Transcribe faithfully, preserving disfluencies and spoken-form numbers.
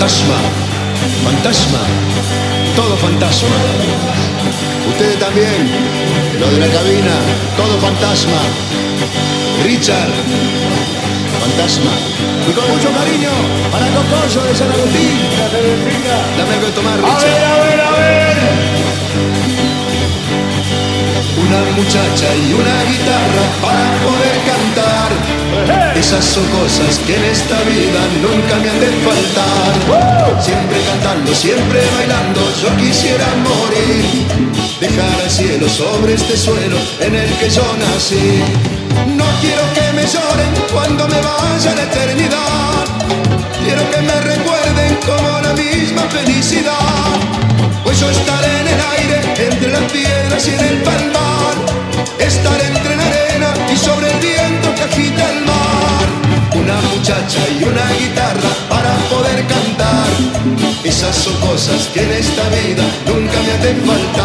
fantasma, fantasma, todo fantasma. Ustedes también, lo de la cabina, todo fantasma. Richard, fantasma. Y con mucho cariño para Cocoso de San Agustín. Dame algo de tomar, Richard. A ver, a ver, a ver. Una muchacha y una guitarra para poder cantar. Esas son cosas que en esta vida nunca me han de faltar. Siempre cantando, siempre bailando, yo quisiera morir. Dejar al cielo sobre este suelo en el que yo nací. No quiero que me lloren cuando me vaya la eternidad. Quiero que me recuerden como la misma felicidad. Pues yo estaré en el aire, entre las piedras y en el palmar. Estaré entre la arena y sobre el viento que agita el mar. Una muchacha y una guitarra para poder cantar. Esas son cosas que en esta vida nunca me han de faltar.